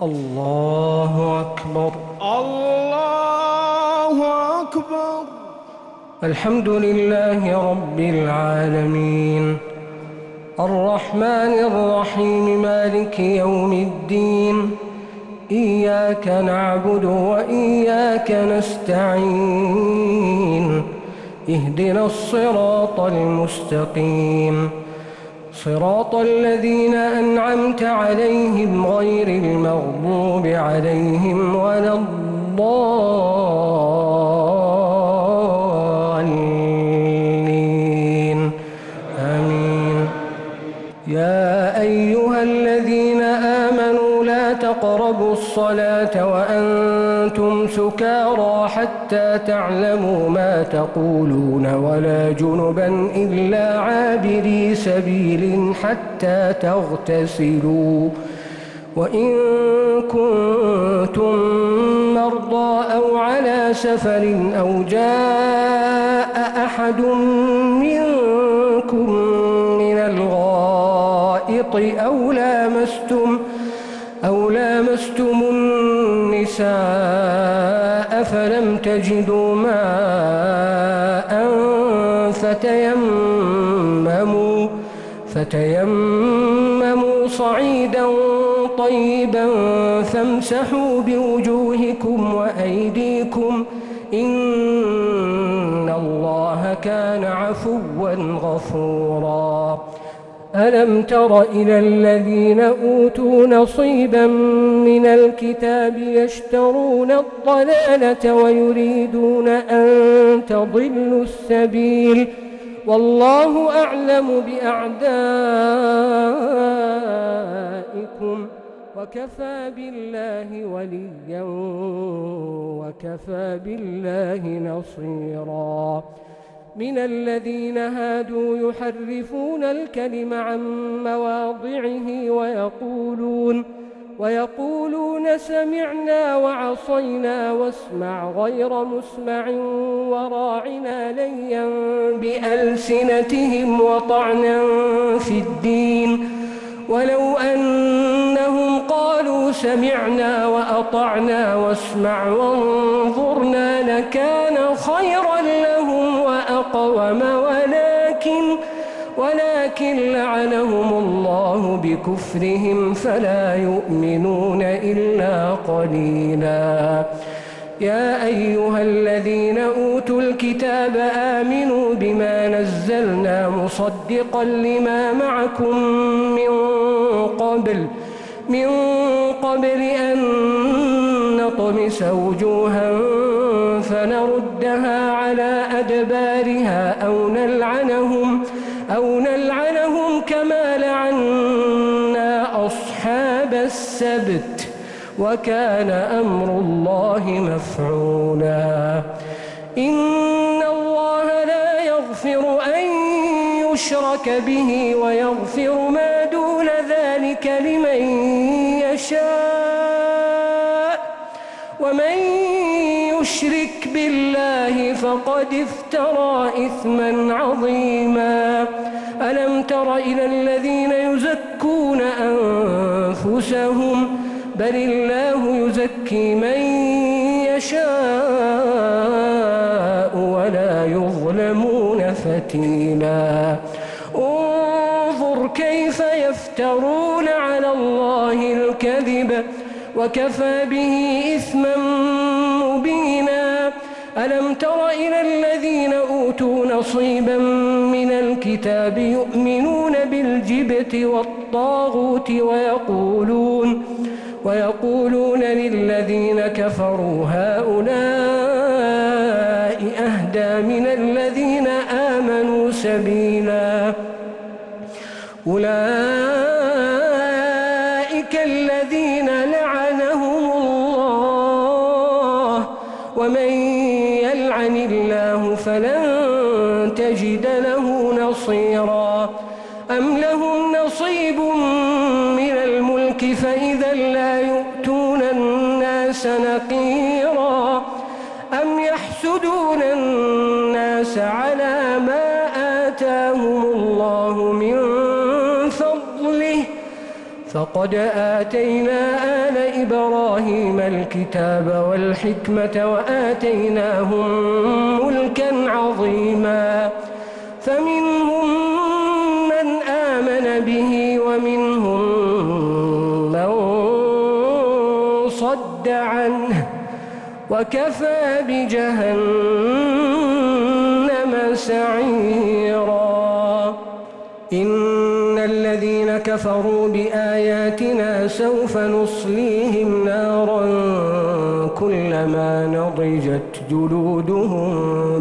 الله أكبر. الله أكبر. الحمد لله رب العالمين، الرحمن الرحيم، مالك يوم الدين. إياك نعبد وإياك نستعين. اهدنا الصراط المستقيم، صراط الذين أنعمت عليهم غير المغضوب عليهم ولا الضالين. آمين. يا أيها الذين آمنوا لا تقربوا الصلاة وأنتم سكارى حتى تعلموا ما تقولون ولا جنبا إلا عابري سبيل حتى تغتسلوا، وإن كنتم مرضى أو على سفر أو جاء أحد منكم من الغائط أو لامستم النساء فلم تجدوا ماء فتيمموا صعيدا طيبا فامسحوا بوجوهكم وأيديكم، إن الله كان عفوا غفورا. ألم تر إلى الذين أوتوا نصيبا من الكتاب يشترون الضلالة ويريدون أن تضلوا السبيل، والله أعلم بأعدائكم، وكفى بالله وليا وكفى بالله نصيرا. من الذين هادوا يحرفون الكلم عن مواضعه ويقولون سمعنا وعصينا واسمع غير مسمع وراعنا ليا بألسنتهم وطعنا في الدين، ولو أنهم قالوا سمعنا وأطعنا واسمع وانظرنا لكان خيرا لهم وأقوم، ولكن لعنهم الله بكفرهم فلا يؤمنون إلا قليلا. يا أيها الذين أوتوا الكتاب آمنوا بما نزلنا مصدقا لما معكم من قبل أن نطمس وجوها فنردها على أدبارها أو نلعنهم كما لعنا أصحاب السبت، وكان أمر الله مفعولا. إن الله لا يغفر أن يشرك به ويغفر ما دون ذلك لمن يشاء، ومن يشرك بالله فقد افترى إثما عظيما. ألم تر إلى الذين يزكون أنفسهم بل الله يزكي من يشاء ولا يظلمون فتيلا. انظر كيف يفترون على الله الكذب وكفى به إثما مبينا. ألم تر إلى الذين أوتوا نصيبا من الكتاب يؤمنون بالجبت والطاغوت ويقولون للذين كفروا هؤلاء أهدى من الذين آمنوا سبيلا. أولئك الذين لعنهم الله، ومن يلعن الله فلن تجد له نصيرا. أم لهم نصيب من الملك فإذا لا يؤتون الناس نقيرا، أم يحسدون الناس على ما آتاهم الله من فضله فقد آتينا آل إبراهيم الكتاب والحكمة وآتيناهم ملكا عظيما فمنهم من آمن به ومنهم من صد عنه وكفى بجهنم سعيرا إن الذين كفروا بآياتنا سوف نصليهم نارا كلما نضجت جلودهم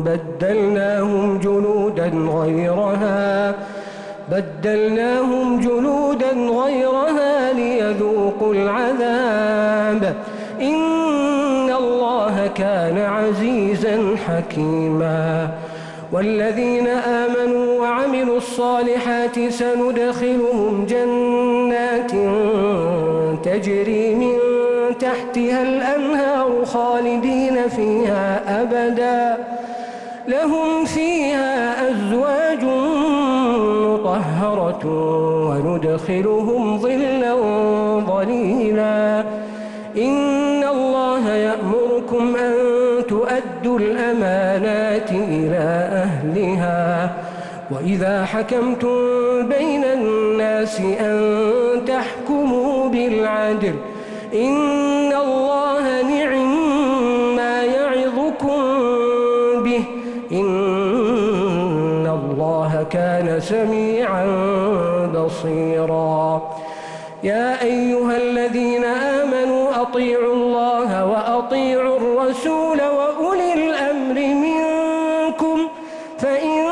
بدلناهم جلودا غيرها ليذوقوا العذاب إن الله كان عزيزا حكيما والذين آمنوا وعملوا الصالحات سندخلهم جنات تجري من تحتها الأنهار خالدين فيها أبدا لهم فيها أزواج مطهرة وندخلهم ظلا ظليلا إن الله يأمركم أن تؤدوا الأمانات إلى أهلها وإذا حكمتم بين الناس أن تحكموا بالعدل إن الله نعم ما يعظكم به إن الله كان سميعا بصيرا يا أيها الذين آمنوا أطيعوا الله وأطيعوا الرسول وأولي الأمر منكم فإن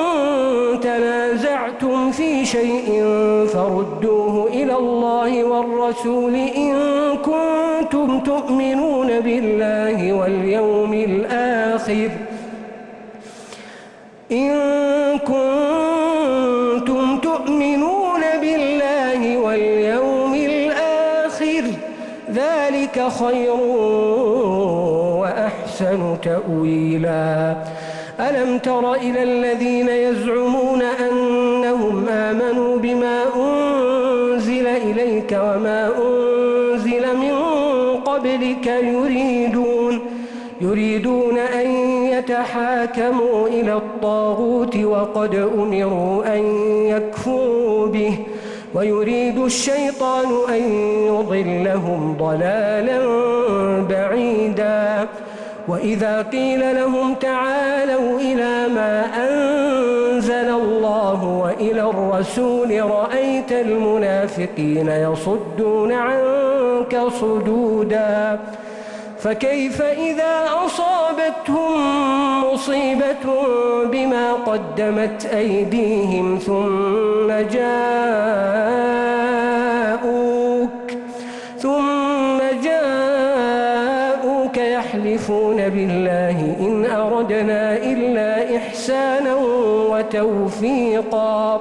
تنازعتم في شيء فردوه إلى الله والرسول إن كنتم تؤمنون بالله واليوم الآخر ذلك خير وأحسن تأويلا ألم تر إلى الذين يزعمون أنهم آمنوا بما أنزل إليك وما أنزل من قبلك يريدون أن يتحاكموا إلى الطاغوت وقد أمروا أن يكفروا به ويريد الشيطان أن يضلهم ضلالا بعيدا وإذا قيل لهم تعالوا إلى ما أنزل الله وإلى الرسول رأيت المنافقين يصدون عنك صدودا فكيف إذا أصابتهم مصيبة بما قدمت أيديهم ثم جاءوك يحلفون بالله إن أردنا إلا إحسانا وتوفيقا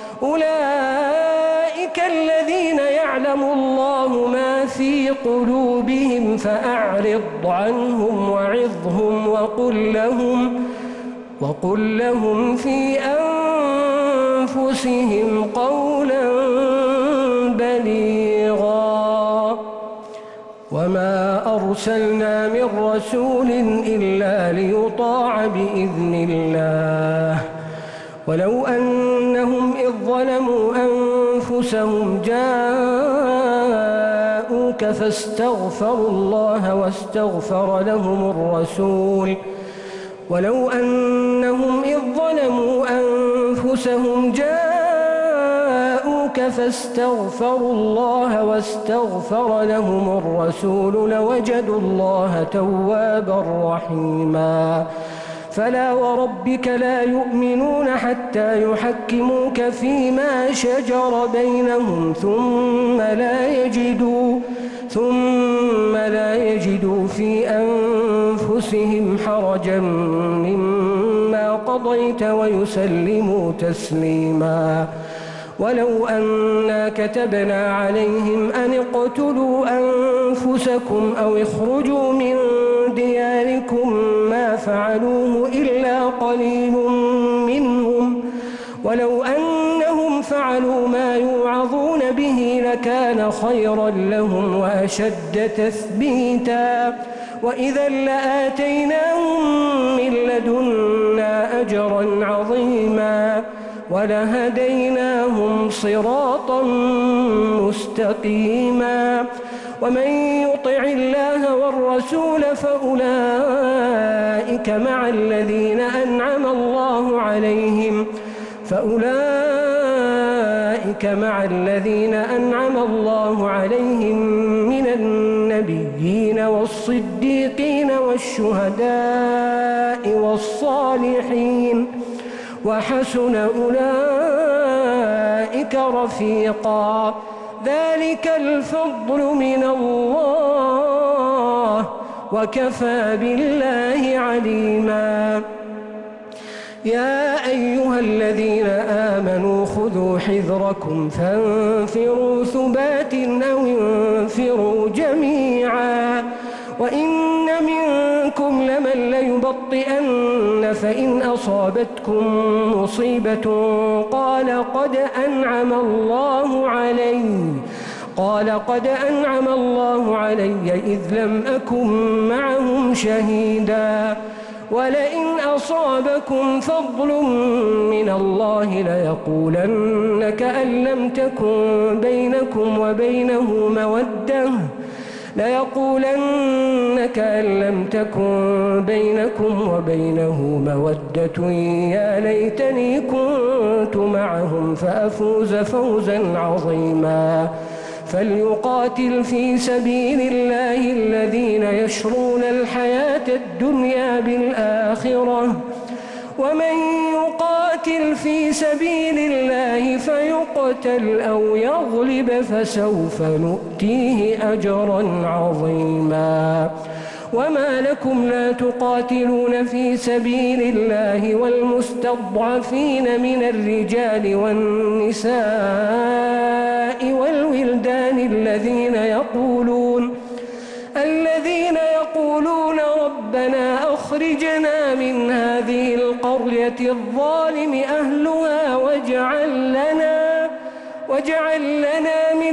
أولئك الذين يعلم الله ما في قلوبهم فأعرض عنهم وعظهم وقل لهم في أنفسهم قولا بليغا وما أرسلنا من رسول إلا ليطاع بإذن الله ولو أنهم إذ ظلموا أنفسهم جاءوك فاستغفروا الله واستغفر لهم الرسول لوجدوا الله توابا رحيما فلا وربك لا يؤمنون حتى يحكموك فيما شجر بينهم ثم لا يجدوا في أنفسهم حرجا مما قضيت ويسلموا تسليما ولو أنا كتبنا عليهم أن اقتلوا أنفسكم أو اخرجوا من دياركم ما فعلوه إلا قليل منهم ولو أنهم فعلوا ما يوعظون به لكان خيرا لهم وأشد تثبيتا وإذا لآتيناهم من لدنا أجرا عظيما ولهديناهم صراطا مستقيما ومن يطع الله والرسول فأولئك مع الذين أنعم الله عليهم من النبيين والصديقين والشهداء والصالحين وحسن أولئك رفيقا ذلك الفضل من الله وكفى بالله عليما يا أيها الذين آمنوا خذوا حذركم فانفروا ثبات أو انفروا جميعا وإن منكم لمن ليبطئن فإن أصابتكم مصيبة قال قد أنعم الله علي إذ لم أكن معهم شهيدا ولئن أصابكم فضل من الله ليقولن كأن لم تكن بينكم وبينه مودة يا ليتني كنت معهم فأفوز فوزا عظيما فليقاتل في سبيل الله الذين يشرون الحياة الدنيا بالآخرة ومن يقاتل في سبيل الله فيقتل أو يغلب فسوف نؤتيه أجرا عظيما وما لكم لا تقاتلون في سبيل الله والمستضعفين من الرجال والنساء والولدان الذين يقولون ربنا أخرجنا من هذه القرية الظالم أهلها واجعل لنا من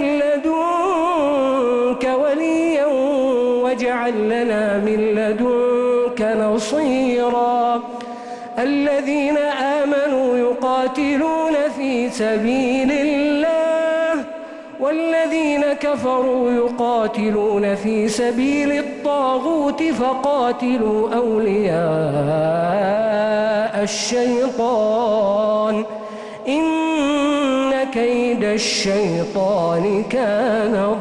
لدنك وليا واجعل لنا من لدنك نصيرا الذين آمنوا يقاتلون في سبيل الله والذين كفروا يقاتلون في سبيل الطاغوت فقاتلوا أولياء الشيطان إن كيد الشيطان كان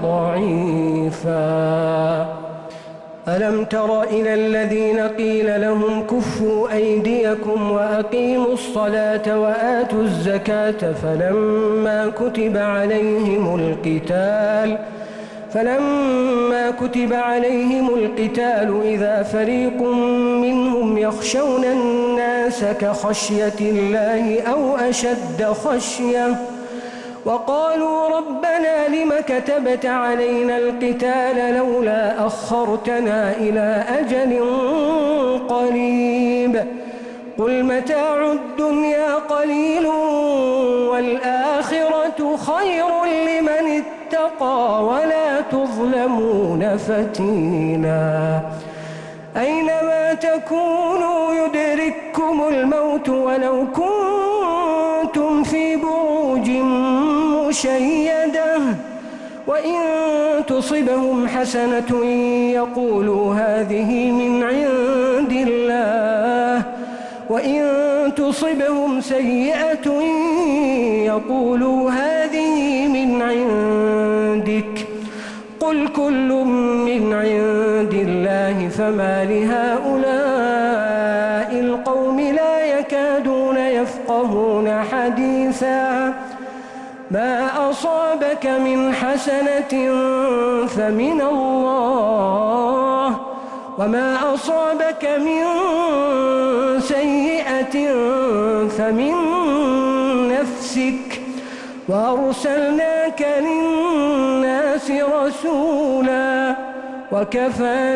ضعيفا ألم تر إلى الذين قيل لهم كفوا أيديكم وأقيموا الصلاة وآتوا الزكاة فلما كتب عليهم القتال إذا فريق منهم يخشون الناس كخشية الله أو أشد خشية وقالوا ربنا لم كتبت علينا القتال لولا أخرتنا إلى أجل قريب قل متاع الدنيا قليل والآخرة خير لمن اتقى ولا تظلمون فتيلا أينما تكونوا يدرككم الموت ولو كنتم في بروج مشيدة وإن تصبهم حسنة يقولوا هذه من عند الله وإن تصبهم سيئة يقولوا هذه من عندك قل كل من عند الله فما لهؤلاء القوم لا يكادون يفقهون حديثا ما أصابك من حسنة فمن الله وما أصابك من سيئة فمن نفسك وأرسلناك للناس رسولا وكفى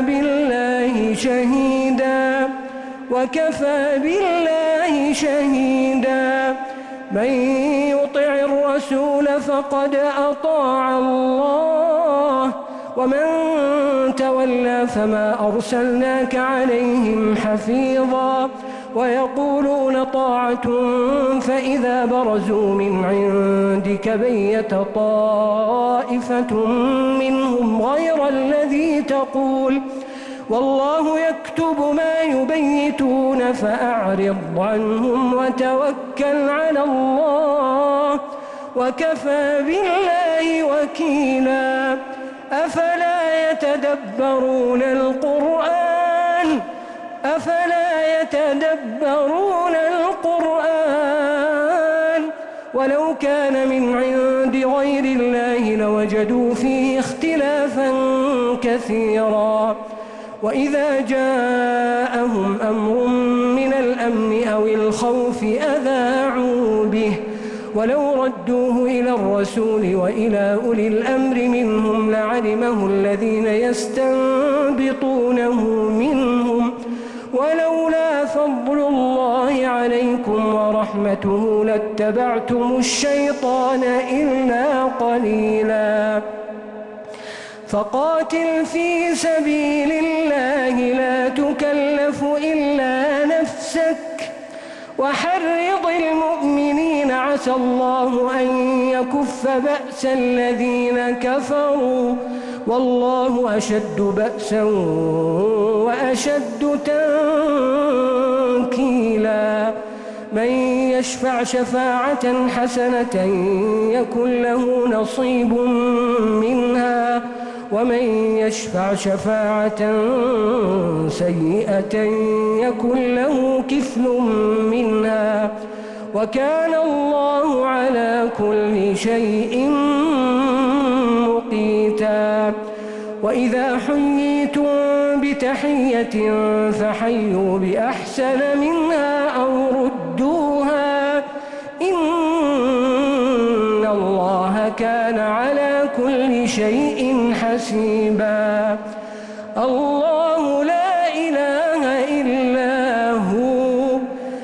بالله شهيدا من يطع الرسول فقد أطاع الله ومن تولى فما أرسلناك عليهم حفيظا ويقولون طاعة فإذا برزوا من عندك بيت طائفة منهم غير الذي تقول والله يكتب ما يبيتون فأعرض عنهم وتوكل على الله وكفى بالله وكيلا أفلا يتدبرون القرآن ولو كان من عند غير الله لوجدوا فيه اختلافا كثيرا وإذا جاءهم أمر من الأمن أو الخوف أذاعوا به ولو ردوه إلى الرسول وإلى أولي الأمر منهم لعلمه الذين يستنبطونه منهم ولولا فضل الله عليكم ورحمته لاتبعتم الشيطان إلا قليلا فقاتل في سبيل الله لا تكلف إلا نفسك وحرض المؤمنين عسى الله أن يكف بأس الذين كفروا والله أشد بأسا وأشد تنكيلا من يشفع شفاعة حسنة يكن له نصيب منها ومن يشفع شفاعة سيئة يكن له كفل منها وكان الله على كل شيء مقيتا وإذا حييتم بتحية فحيوا بأحسن منها أو ردوها إن الله كان على كل شيء حسيبا الله لا إله إلا هو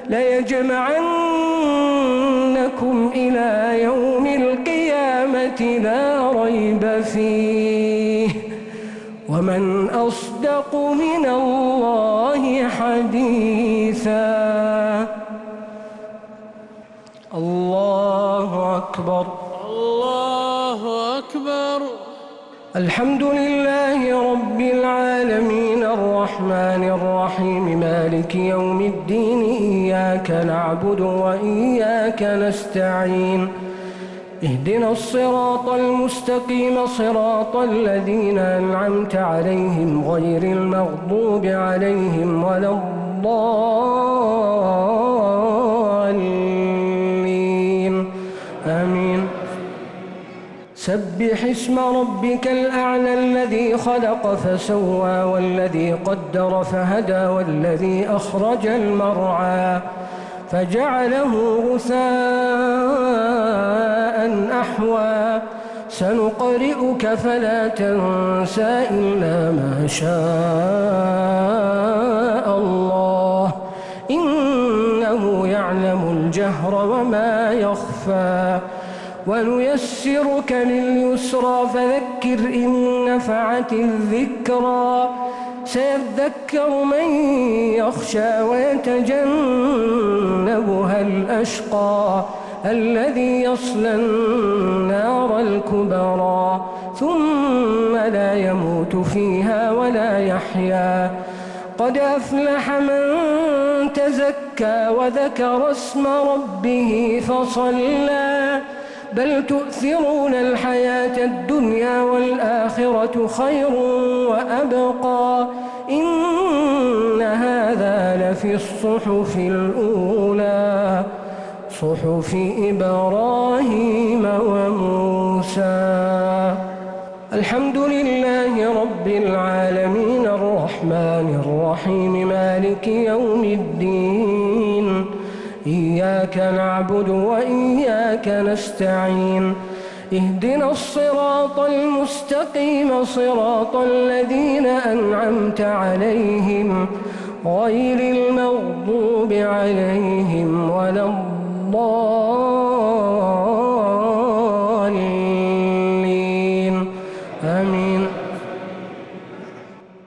ليجمعنكم إلى يوم القيامة لا ريب فيه ومن أصدق من الله حديثا الله أكبر الله أكبر. الحمد لله رب العالمين الرحمن الرحيم مالك يوم الدين إياك نعبد وإياك نستعين اهدنا الصراط المستقيم صراط الذين أنعمت عليهم غير المغضوب عليهم ولا الضالين آمين. سبح اسم ربك الأعلى الذي خلق فسوى والذي قدر فهدى والذي أخرج المرعى فجعله غثاء أحوى سنقرئك فلا تنسى إلا ما شاء الله إنه يعلم الجهر وما يخفى ونيسرك لليسرى فذكر إن نفعت الذكرى سيذكر من يخشى ويتجنبها الأشقى الذي يصلى النار الكبرى ثم لا يموت فيها ولا يحيا قد أفلح من تزكى وذكر اسم ربه فصلى بل تؤثرون الحياة الدنيا والآخرة خير وأبقى إن هذا لفي الصحف الأولى صحف إبراهيم وموسى. الحمد لله رب العالمين الرحمن الرحيم مالك يوم الدين إياك نعبد وإياك نستعين اهدنا الصراط المستقيم صراط الذين أنعمت عليهم غير المغضوب عليهم ولا الضالين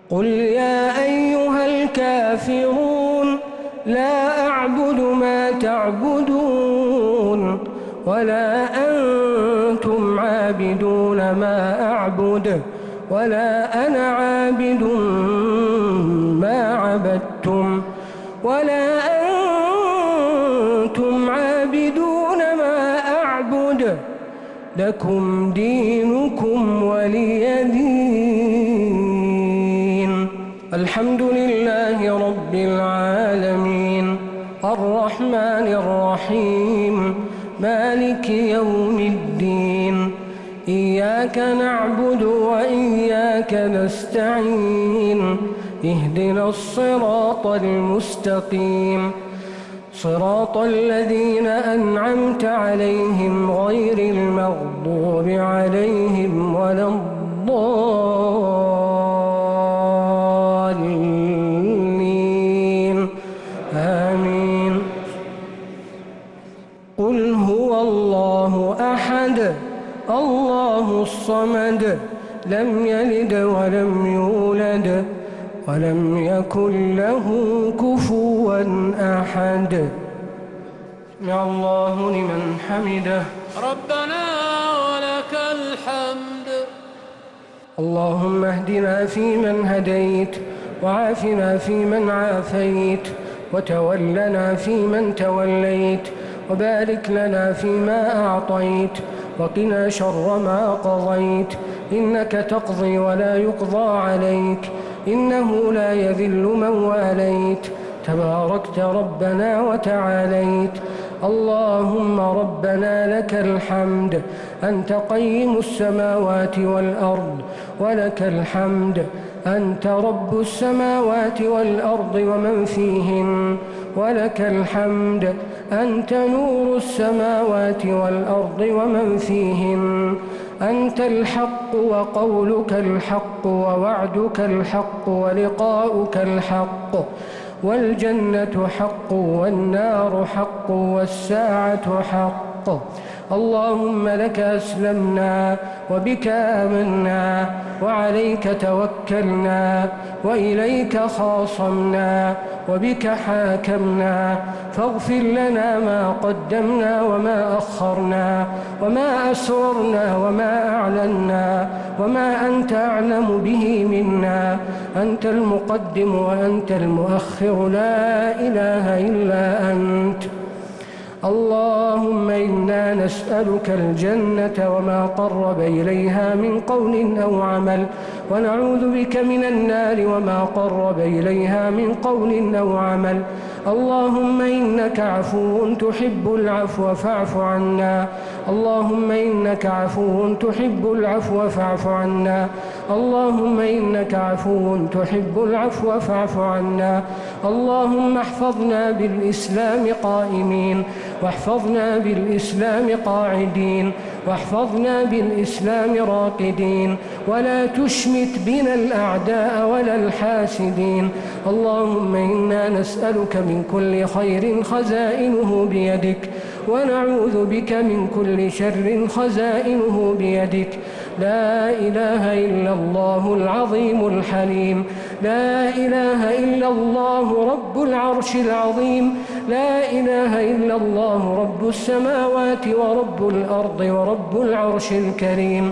قل يا أيها الكافرون لا أعبد ما تعبدون ولا أنتم عابدون ما أعبد ولا أنا عابد ما عبدتم ولا أنتم عابدون ما أعبد لكم دينكم ولي دين. الحمد لله رب العالمين الرحمن الرحيم مالك يوم الدين إياك نعبد وإياك نستعين اهدنا الصراط المستقيم صراط الذين أنعمت عليهم غير المغضوب عليهم ولا الضالين آمين. قل هو الله أحد الله الصمد لم يلد ولم يولد ولم يكن له كفوا أحد. سمع الله لمن حمده. ربنا ولك الحمد. اللهم اهدنا فيمن هديت وعافنا فيمن عافيت وتولنا فيمن توليت وبارك لنا فيما أعطيت وقنا شر ما قضيت إنك تقضي ولا يقضى عليك إنه لا يذل من واليت تباركت ربنا وتعاليت. اللهم ربنا لك الحمد أنت قيم السماوات والأرض ولك الحمد أنت رب السماوات والأرض ومن فيهن ولك الحمد أنت نور السماوات والأرض ومن فيهن أنت الحق وقولك الحق ووعدك الحق ولقاؤك الحق والجنة حق والنار حق والساعة حق. اللهم لك أسلمنا وبك آمنا وعليك توكلنا وإليك خاصمنا وبك حاكمنا فاغفر لنا ما قدمنا وما أخرنا وما أسررنا وما أعلنا وما أنت أعلم به منا أنت المقدم وأنت المؤخر لا إله إلا أنت. اللهم إنا نسألك الجنة وما قرب إليها من قول أو عمل ونعوذ بك من النار وما قرب إليها من قول أو عمل. اللهم إنك عفو تحب العفو فاعف عنا. اللهم إنك عفو تحب العفو فاعف عنا. اللهم إنك عفو تحب العفو فاعف عنا. اللهم احفظنا بالإسلام قائمين واحفظنا بالإسلام قاعدين واحفظنا بالإسلام راقدين ولا تشمت بنا الأعداء ولا الحاسدين. اللهم إنا نسألك من كل خير خزائنه بيدك ونعوذ بك من كل شر خزائنه بيدك. لا إله إلا الله العظيم الحليم. لا إله إلا الله رب العرش العظيم. لا إله إلا الله رب السماوات ورب الأرض ورب العرش الكريم.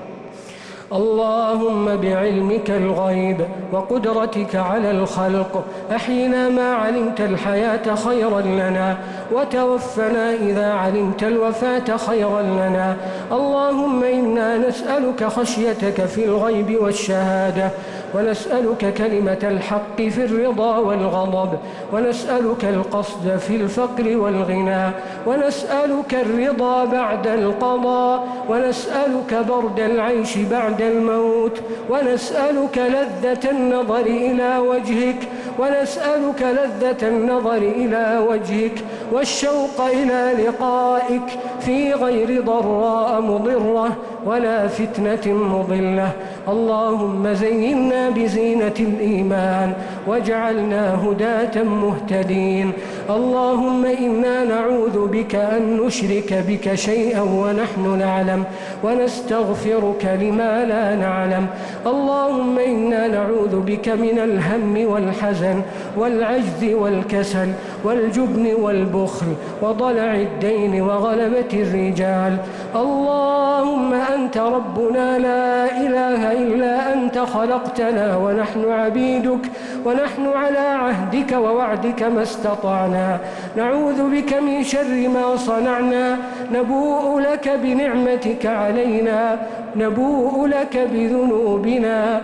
اللهم بعلمك الغيب وقدرتك على الخلق أحينا ما علمت الحياة خيرا لنا وتوفنا إذا علمت الوفاة خيرا لنا. اللهم إنا نسألك خشيتك في الغيب والشهادة ونسألك كلمة الحق في الرضا والغضب ونسألك القصد في الفقر والغنى ونسألك الرضا بعد القضاء ونسألك برد العيش بعد الموت ونسألك لذة النظر إلى وجهك ونسألك لذة النظر إلى وجهك والشوق إلى لقائك في غير ضراء مضرة ولا فتنة مضلة. اللهم زينا بزينة الإيمان واجعلنا هداة مهتدين. اللهم إنا نعوذ بك أن نشرك بك شيئا ونحن نعلم ونستغفرك لما لا نعلم. اللهم إنا نعوذ بك من الهم والحزن والعجز والكسل والجبن والبخل وضلع الدين وغلبة الرجال. اللهم أنت ربنا لا إله إلا أنت، خلقتنا ونحن عبيدك، ونحن على عهدك ووعدك ما استطعنا، نعوذ بك من شر ما صنعنا، نبوء لك بنعمتك علينا، نبوء لك بذنوبنا،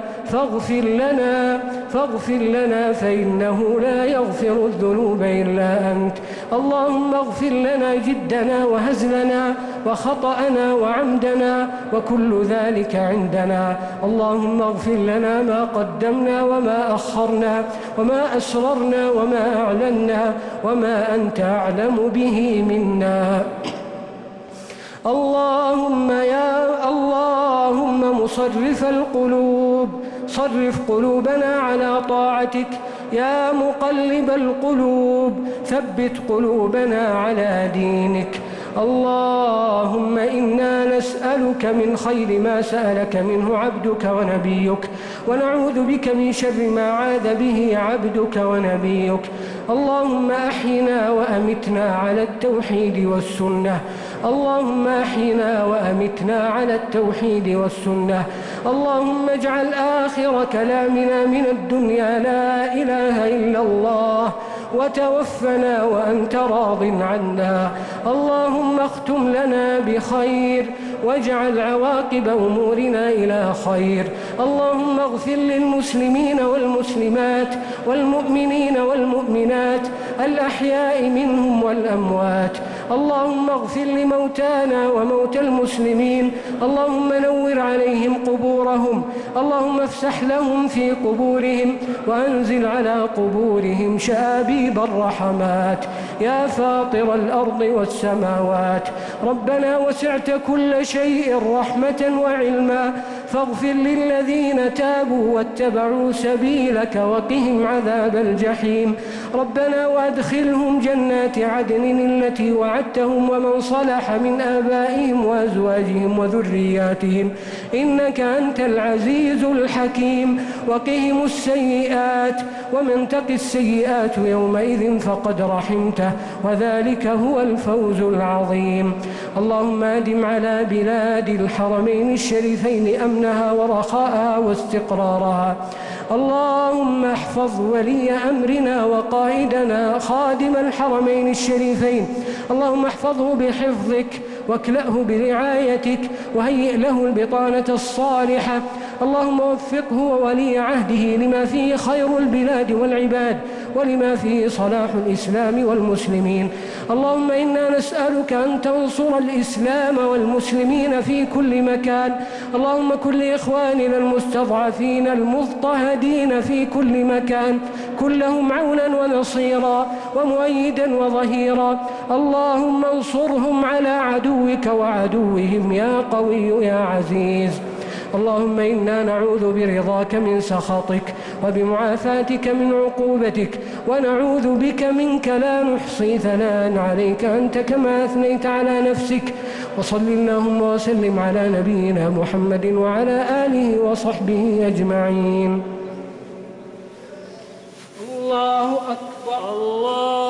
فاغفر لنا فإنه لا يغفر الذنوب إلا أنت. اللهم اغفر لنا جدنا وهزلنا وخطأنا وعمدنا وكل ذلك عندنا. اللهم اغفر لنا ما قدمنا وما أخرنا وما أسررنا وما أعلنا وما أنت أعلم به منا. اللهم مصرف القلوب، صرف قلوبنا على طاعتك. يا مقلب القلوب ثبت قلوبنا على دينك. اللهم إنا نسألك من خير ما سألك منه عبدك ونبيك، ونعوذ بك من شر ما عاذ به عبدك ونبيك. اللهم أحينا وأمتنا على التوحيد والسنة، اللهم أحينا وأمتنا على التوحيد والسنة. اللهم اجعل آخر كلامنا من الدنيا لا إله إلا الله، وتوفنا وأنت راض عنا. اللهم اختم لنا بخير واجعل عواقب أمورنا إلى خير. اللهم اغفر للمسلمين والمسلمات والمؤمنين والمؤمنات الأحياء منهم والأموات. اللهم اغفر لموتانا وموتى المسلمين. اللهم نور عليهم قبورهم، اللهم افسح لهم في قبورهم وأنزل على قبورهم شآبيب الرحمات. يا فاطر الأرض والسماوات، ربنا وسعت كل شيء رحمة وعلما، فاغفر للذين تابوا واتبعوا سبيلك وقهم عذاب الجحيم. ربنا وادخلهم جنات عدن التي وعدتهم ومن صلح من آبائهم وأزواجهم وذرياتهم، إنك أنت العزيز الحكيم. وقهم السيئات، ومن تق السيئات يومئذ فقد رحمته، وذلك هو الفوز العظيم. اللهم أدم على بلاد الحرمين الشريفين أمنها ورخاءها واستقرارها. اللهم احفظ ولي أمرنا وقائدنا خادم الحرمين الشريفين، اللهم احفظه بحفظك واكلأه برعايتك وهيئ له البطانة الصالحة. اللهم وفقه وولي عهده لما فيه خير البلاد والعباد ولما فيه صلاح الإسلام والمسلمين. اللهم إنا نسألك أن تنصر الإسلام والمسلمين في كل مكان. اللهم كن لإخواننا المستضعفين المضطهدين في كل مكان، كن لهم عونا ونصيرا ومؤيدا وظهيرا. اللهم انصرهم على عدوك وعدوهم يا قوي يا عزيز. اللهم إنا نعوذ برضاك من سخطك وبمعافاتك من عقوبتك، ونعوذ بك منك لا نحصي ثناء عليك أنت كما أثنيت على نفسك. وصل اللهم وسلم على نبينا محمد وعلى آله وصحبه أجمعين. الله أكبر. الله